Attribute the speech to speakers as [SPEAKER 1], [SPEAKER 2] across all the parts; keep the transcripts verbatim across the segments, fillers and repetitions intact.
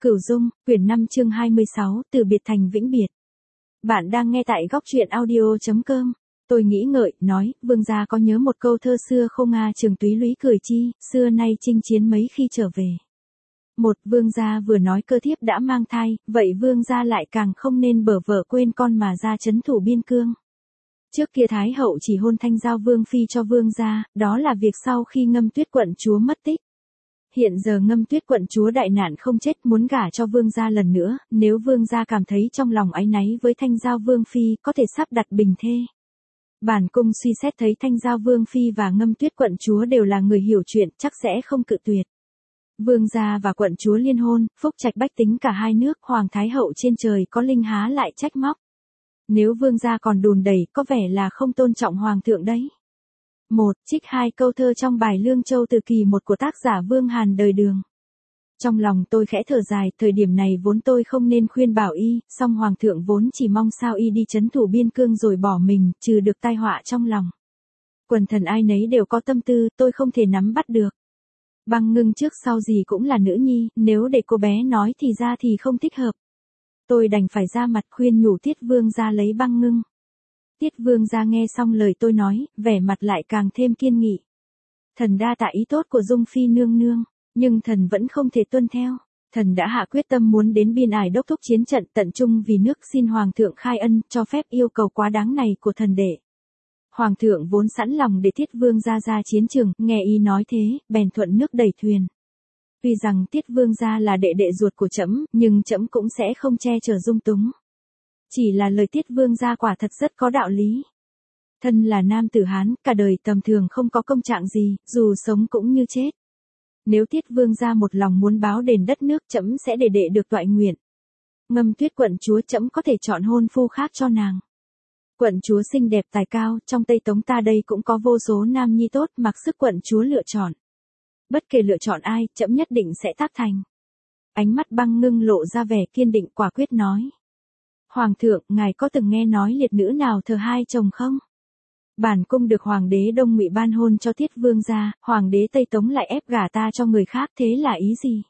[SPEAKER 1] Cửu Dung, quyển năm chương hai mươi sáu, từ biệt thành vĩnh biệt. Bạn đang nghe tại góc truyện audio chấm com. Tôi nghĩ ngợi, nói, vương gia có nhớ một câu thơ xưa không Nga Trường Túy Lũy cười chi, xưa nay chinh chiến mấy khi trở về. Một, vương gia vừa nói cơ thiếp đã mang thai, vậy vương gia lại càng không nên bở vợ quên con mà ra trấn thủ biên cương. Trước kia Thái hậu chỉ hôn Thanh Giao vương phi cho vương gia, đó là việc sau khi Ngâm Tuyết quận chúa mất tích. Hiện giờ Ngâm Tuyết quận chúa đại nạn không chết muốn gả cho vương gia lần nữa, nếu vương gia cảm thấy trong lòng áy náy với Thanh Giao vương phi có thể sắp đặt bình thê. Bản cung suy xét thấy Thanh Giao vương phi và Ngâm Tuyết quận chúa đều là người hiểu chuyện, chắc sẽ không cự tuyệt. Vương gia và quận chúa liên hôn, phúc trạch bách tính cả hai nước, hoàng thái hậu trên trời có linh há lại trách móc. Nếu vương gia còn đùn đẩy có vẻ là không tôn trọng hoàng thượng đấy. Một, trích hai câu thơ trong bài Lương Châu từ kỳ một của tác giả Vương Hàn đời Đường. Trong lòng tôi khẽ thở dài, thời điểm này vốn tôi không nên khuyên bảo y, song hoàng thượng vốn chỉ mong sao y đi trấn thủ biên cương rồi bỏ mình, trừ được tai họa trong lòng. Quần thần ai nấy đều có tâm tư, tôi không thể nắm bắt được. Băng Ngưng trước sau gì cũng là nữ nhi, nếu để cô bé nói thì ra thì không thích hợp. Tôi đành phải ra mặt khuyên nhủ Tiết vương gia lấy Băng Ngưng. Tiết vương gia nghe xong lời tôi nói, vẻ mặt lại càng thêm kiên nghị. Thần đa tạ ý tốt của Dung phi nương nương, nhưng thần vẫn không thể tuân theo. Thần đã hạ quyết tâm muốn đến biên ải đốc thúc chiến trận tận trung vì nước, xin hoàng thượng khai ân cho phép yêu cầu quá đáng này của thần đệ. Hoàng thượng vốn sẵn lòng để Tiết vương gia ra chiến trường, nghe y nói thế, bèn thuận nước đẩy thuyền. Tuy rằng Tiết vương gia là đệ đệ ruột của trẫm, nhưng trẫm cũng sẽ không che chở dung túng. Chỉ là lời Tiết vương gia quả thật rất có đạo lý. Thân là nam tử Hán, cả đời tầm thường không có công trạng gì, dù sống cũng như chết. Nếu Tiết vương gia một lòng muốn báo đền đất nước, trẫm sẽ để đệ được toại nguyện. Ngâm Tuyết quận chúa trẫm có thể chọn hôn phu khác cho nàng. Quận chúa xinh đẹp tài cao, trong Tây Tống ta đây cũng có vô số nam nhi tốt, mặc sức quận chúa lựa chọn. Bất kể lựa chọn ai, trẫm nhất định sẽ tác thành. Ánh mắt Băng Ngưng lộ ra vẻ kiên định quả quyết nói. Hoàng thượng, ngài có từng nghe nói liệt nữ nào thờ hai chồng không? Bản cung được hoàng đế Đông Ngụy ban hôn cho Tiết vương gia, hoàng đế Tây Tống lại ép gả ta cho người khác, thế là ý gì?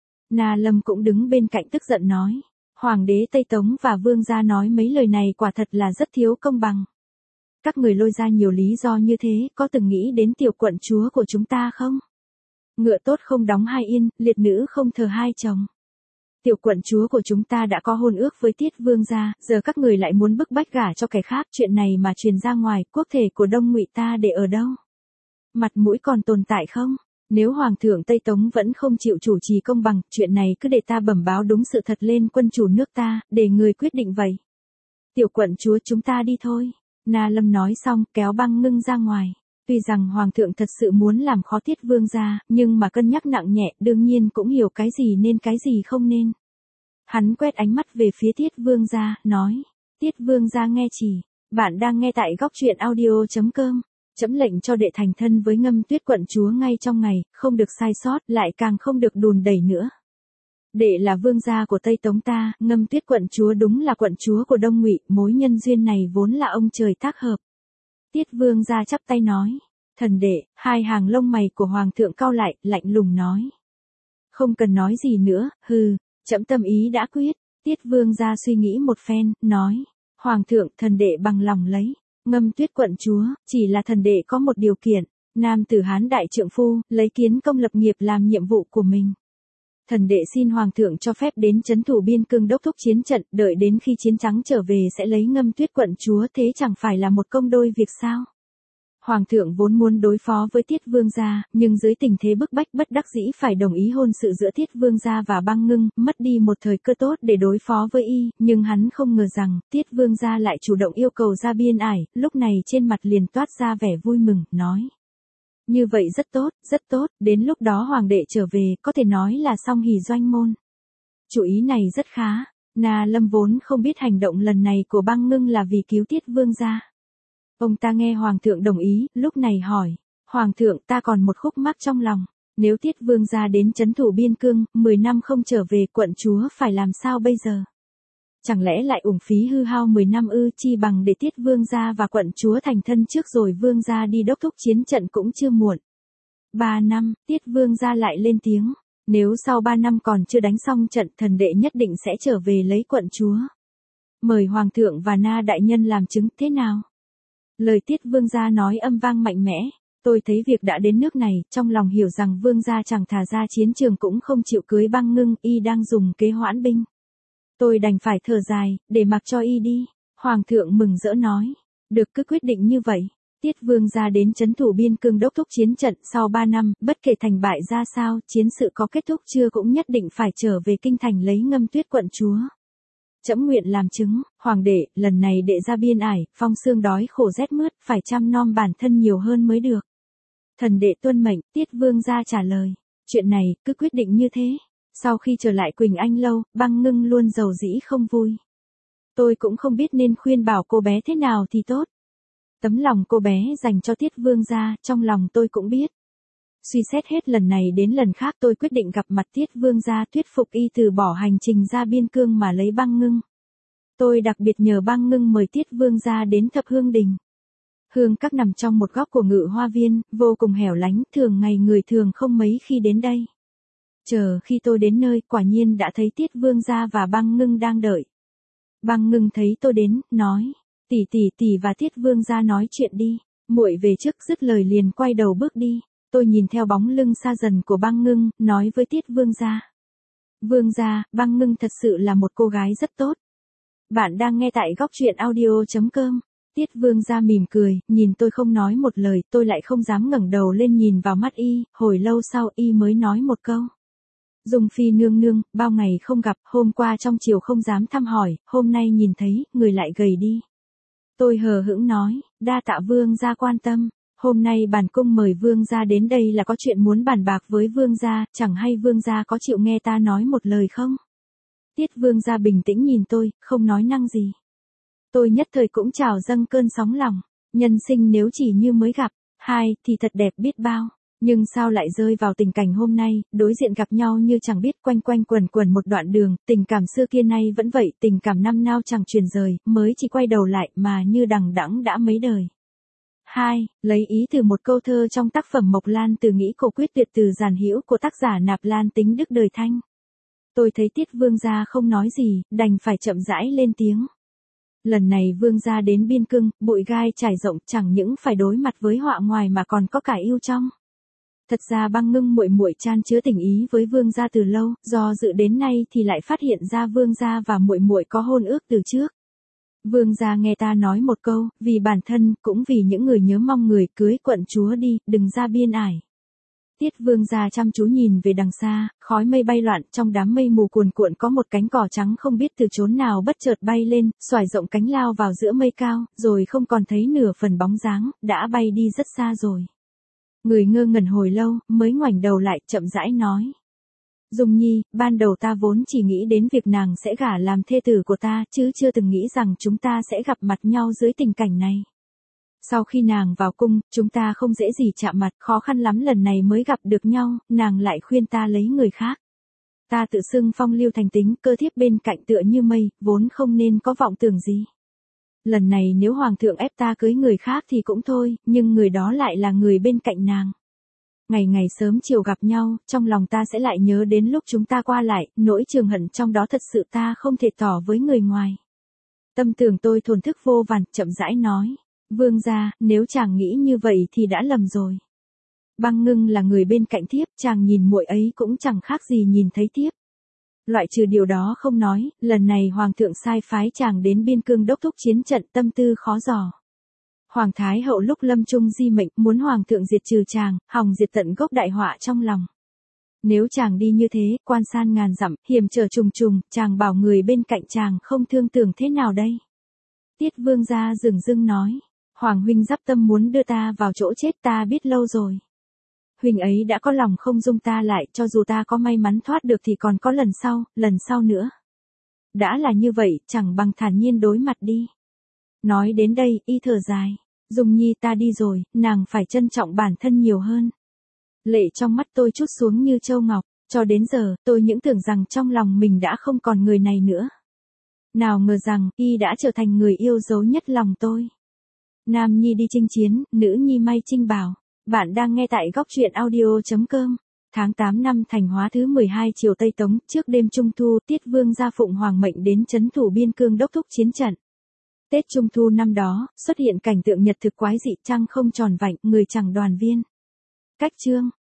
[SPEAKER 1] Na Lâm cũng đứng bên cạnh tức giận nói. Hoàng đế Tây Tống và vương gia nói mấy lời này quả thật là rất thiếu công bằng. Các người lôi ra nhiều lý do như thế, có từng nghĩ đến tiểu quận chúa của chúng ta không? Ngựa tốt không đóng hai yên, liệt nữ không thờ hai chồng. Tiểu quận chúa của chúng ta đã có hôn ước với Tiết vương gia, giờ các người lại muốn bức bách gả cho kẻ khác, chuyện này mà truyền ra ngoài, quốc thể của Đông Ngụy ta để ở đâu? Mặt mũi còn tồn tại không? Nếu hoàng thượng Tây Tống vẫn không chịu chủ trì công bằng, chuyện này cứ để ta bẩm báo đúng sự thật lên quân chủ nước ta, để người quyết định vậy. Tiểu quận chúa chúng ta đi thôi. Na Lâm nói xong, kéo Băng Ngưng ra ngoài. Tuy rằng hoàng thượng thật sự muốn làm khó Tiết vương gia, nhưng mà cân nhắc nặng nhẹ, đương nhiên cũng hiểu cái gì nên cái gì không nên. Hắn quét ánh mắt về phía Tiết vương gia, nói. Tiết vương gia nghe chỉ. Bạn đang nghe tại góc truyện audio chấm com. Trẫm lệnh cho đệ thành thân với Ngâm Tuyết quận chúa ngay trong ngày, không được sai sót, lại càng không được đùn đẩy nữa. Đệ là vương gia của Tây Tống ta, Ngâm Tuyết quận chúa đúng là quận chúa của Đông Ngụy, mối nhân duyên này vốn là ông trời tác hợp. Tiết vương gia chắp tay nói. Thần đệ, hai hàng lông mày của hoàng thượng cau lại, lạnh lùng nói. Không cần nói gì nữa, hừ, trẫm tâm ý đã quyết. Tiết vương gia suy nghĩ một phen, nói. Hoàng thượng, thần đệ bằng lòng lấy. Ngâm Tuyết quận chúa, chỉ là thần đệ có một điều kiện. Nam tử Hán đại trượng phu, lấy kiến công lập nghiệp làm nhiệm vụ của mình. Thần đệ xin hoàng thượng cho phép đến trấn thủ biên cương đốc thúc chiến trận, đợi đến khi chiến thắng trở về sẽ lấy Ngâm Tuyết quận chúa, thế chẳng phải là một công đôi việc sao? Hoàng thượng vốn muốn đối phó với Tiết vương gia, nhưng dưới tình thế bức bách bất đắc dĩ phải đồng ý hôn sự giữa Tiết vương gia và Băng Ngưng, mất đi một thời cơ tốt để đối phó với y, nhưng hắn không ngờ rằng, Tiết vương gia lại chủ động yêu cầu ra biên ải, lúc này trên mặt liền toát ra vẻ vui mừng, nói. Như vậy rất tốt, rất tốt, đến lúc đó hoàng đệ trở về, có thể nói là song hỷ doanh môn. Chủ ý này rất khá. Na Lâm vốn không biết hành động lần này của Băng Ngưng là vì cứu Tiết vương gia. Ông ta nghe hoàng thượng đồng ý, lúc này hỏi. Hoàng thượng, ta còn một khúc mắc trong lòng. Nếu Tiết vương gia đến trấn thủ biên cương, mười năm không trở về, quận chúa phải làm sao bây giờ? Chẳng lẽ lại uổng phí hư hao mười năm ư, chi bằng để Tiết vương gia và quận chúa thành thân trước rồi vương gia đi đốc thúc chiến trận cũng chưa muộn. Ba năm, Tiết vương gia lại lên tiếng. Nếu sau ba năm còn chưa đánh xong trận, thần đệ nhất định sẽ trở về lấy quận chúa. Mời hoàng thượng và Na đại nhân làm chứng thế nào? Lời Tiết vương gia nói âm vang mạnh mẽ. Tôi thấy việc đã đến nước này, trong lòng hiểu rằng vương gia chẳng thà ra chiến trường cũng không chịu cưới Băng Ngưng, y đang dùng kế hoãn binh. Tôi đành phải thở dài, để mặc cho y đi. Hoàng thượng mừng rỡ nói, được cứ quyết định như vậy. Tiết vương gia đến trấn thủ biên cương đốc thúc chiến trận, sau ba năm, bất kể thành bại ra sao, chiến sự có kết thúc chưa cũng nhất định phải trở về kinh thành lấy Ngâm Tuyết quận chúa. Trẫm nguyện làm chứng, hoàng đệ, lần này đệ ra biên ải, phong xương đói khổ rét mướt, phải chăm nom bản thân nhiều hơn mới được. Thần đệ tuân mệnh, Tiết vương gia trả lời, chuyện này, cứ quyết định như thế. Sau khi trở lại Quỳnh Anh lâu, Băng Ngưng luôn rầu rĩ không vui. Tôi cũng không biết nên khuyên bảo cô bé thế nào thì tốt. Tấm lòng cô bé dành cho Tiết vương gia, trong lòng tôi cũng biết. Suy xét hết lần này đến lần khác, tôi quyết định gặp mặt Tiết vương gia, thuyết phục y từ bỏ hành trình ra biên cương mà lấy Băng Ngưng. Tôi đặc biệt nhờ Băng Ngưng mời Tiết vương gia đến Thập Hương Đình. Hương các nằm trong một góc của Ngự Hoa Viên, vô cùng hẻo lánh, thường ngày người thường không mấy khi đến đây. Chờ khi tôi đến nơi, quả nhiên đã thấy Tiết vương gia và Băng Ngưng đang đợi. Băng Ngưng thấy tôi đến, nói, tỷ tỷ tỷ và Tiết vương gia nói chuyện đi. Muội về trước, dứt lời liền quay đầu bước đi. Tôi nhìn theo bóng lưng xa dần của Băng Ngưng, nói với Tiết vương gia. Vương gia, Băng Ngưng thật sự là một cô gái rất tốt. Bạn đang nghe tại góc truyện audio chấm com. Tiết vương gia mỉm cười, nhìn tôi không nói một lời, tôi lại không dám ngẩng đầu lên nhìn vào mắt y, hồi lâu sau y mới nói một câu. Dung phi nương nương, bao ngày không gặp, hôm qua trong chiều không dám thăm hỏi, hôm nay nhìn thấy, người lại gầy đi. Tôi hờ hững nói, đa tạ vương gia quan tâm, hôm nay bản cung mời vương gia đến đây là có chuyện muốn bàn bạc với vương gia, chẳng hay vương gia có chịu nghe ta nói một lời không? Tiết vương gia bình tĩnh nhìn tôi, không nói năng gì. Tôi nhất thời cũng trào dâng cơn sóng lòng, nhân sinh nếu chỉ như mới gặp, hai, thì thật đẹp biết bao. Nhưng sao lại rơi vào tình cảnh hôm nay, đối diện gặp nhau như chẳng biết, quanh quanh quẩn quẩn một đoạn đường, tình cảm xưa kia nay vẫn vậy, tình cảm năm nào chẳng truyền rời, mới chỉ quay đầu lại mà như đằng đẵng đã mấy đời. Hai, lấy ý từ một câu thơ trong tác phẩm Mộc Lan từ nghĩ cổ quyết tuyệt từ giản hữu của tác giả Nạp Lan Tính Đức đời Thanh. Tôi thấy Tiết vương gia không nói gì, đành phải chậm rãi lên tiếng. Lần này vương gia đến biên cương, bụi gai trải rộng, chẳng những phải đối mặt với họa ngoài mà còn có cả yêu trong. Thật ra Băng Ngưng muội muội chan chứa tình ý với vương gia từ lâu, do dự đến nay thì lại phát hiện ra vương gia và muội muội có hôn ước từ trước. Vương gia nghe ta nói một câu, vì bản thân, cũng vì những người nhớ mong người cưới quận chúa đi, đừng ra biên ải. Tiết vương gia chăm chú nhìn về đằng xa, khói mây bay loạn, trong đám mây mù cuồn cuộn có một cánh cỏ trắng không biết từ chốn nào bất chợt bay lên, xoải rộng cánh lao vào giữa mây cao, rồi không còn thấy nửa phần bóng dáng, đã bay đi rất xa rồi. Người ngơ ngẩn hồi lâu, mới ngoảnh đầu lại, chậm rãi nói. Dung Nhi, ban đầu ta vốn chỉ nghĩ đến việc nàng sẽ gả làm thê tử của ta, chứ chưa từng nghĩ rằng chúng ta sẽ gặp mặt nhau dưới tình cảnh này. Sau khi nàng vào cung, chúng ta không dễ gì chạm mặt, khó khăn lắm lần này mới gặp được nhau, nàng lại khuyên ta lấy người khác. Ta tự xưng phong lưu thành tính, cơ thiếp bên cạnh tựa như mây, vốn không nên có vọng tưởng gì. Lần này nếu hoàng thượng ép ta cưới người khác thì cũng thôi, nhưng người đó lại là người bên cạnh nàng. Ngày ngày sớm chiều gặp nhau, trong lòng ta sẽ lại nhớ đến lúc chúng ta qua lại, nỗi trường hận trong đó thật sự ta không thể tỏ với người ngoài. Tâm tưởng tôi thổn thức vô vàn, chậm rãi nói. Vương gia, nếu chàng nghĩ như vậy thì đã lầm rồi. Băng Ngưng là người bên cạnh thiếp, chàng nhìn muội ấy cũng chẳng khác gì nhìn thấy thiếp. Loại trừ điều đó không nói, lần này hoàng thượng sai phái chàng đến biên cương đốc thúc chiến trận, tâm tư khó dò. Hoàng thái hậu lúc lâm chung di mệnh, muốn hoàng thượng diệt trừ chàng, hòng diệt tận gốc đại họa trong lòng. Nếu chàng đi như thế, quan san ngàn dặm, hiểm trở trùng trùng, chàng bảo người bên cạnh chàng không thương tưởng thế nào đây? Tiết vương gia dửng dưng nói. Hoàng huynh dắp tâm muốn đưa ta vào chỗ chết, ta biết lâu rồi. Huynh ấy đã có lòng không dung ta lại, cho dù ta có may mắn thoát được thì còn có lần sau, lần sau nữa. Đã là như vậy, chẳng bằng thản nhiên đối mặt đi. Nói đến đây, y thở dài. Dung Nhi, ta đi rồi, nàng phải trân trọng bản thân nhiều hơn. Lệ trong mắt tôi trút xuống như châu ngọc, cho đến giờ, tôi những tưởng rằng trong lòng mình đã không còn người này nữa. Nào ngờ rằng, y đã trở thành người yêu dấu nhất lòng tôi. Nam nhi đi chinh chiến, nữ nhi may chinh bào. Bạn đang nghe tại góc truyện audio chấm com. Tháng tám năm Thành Hóa thứ mười hai triều Tây Tống, trước đêm Trung Thu, Tiết Vương gia phụng hoàng mệnh đến trấn thủ biên cương đốc thúc chiến trận. Tết Trung Thu năm đó, xuất hiện cảnh tượng nhật thực quái dị, trăng không tròn vành, người chẳng đoàn viên. Cách chương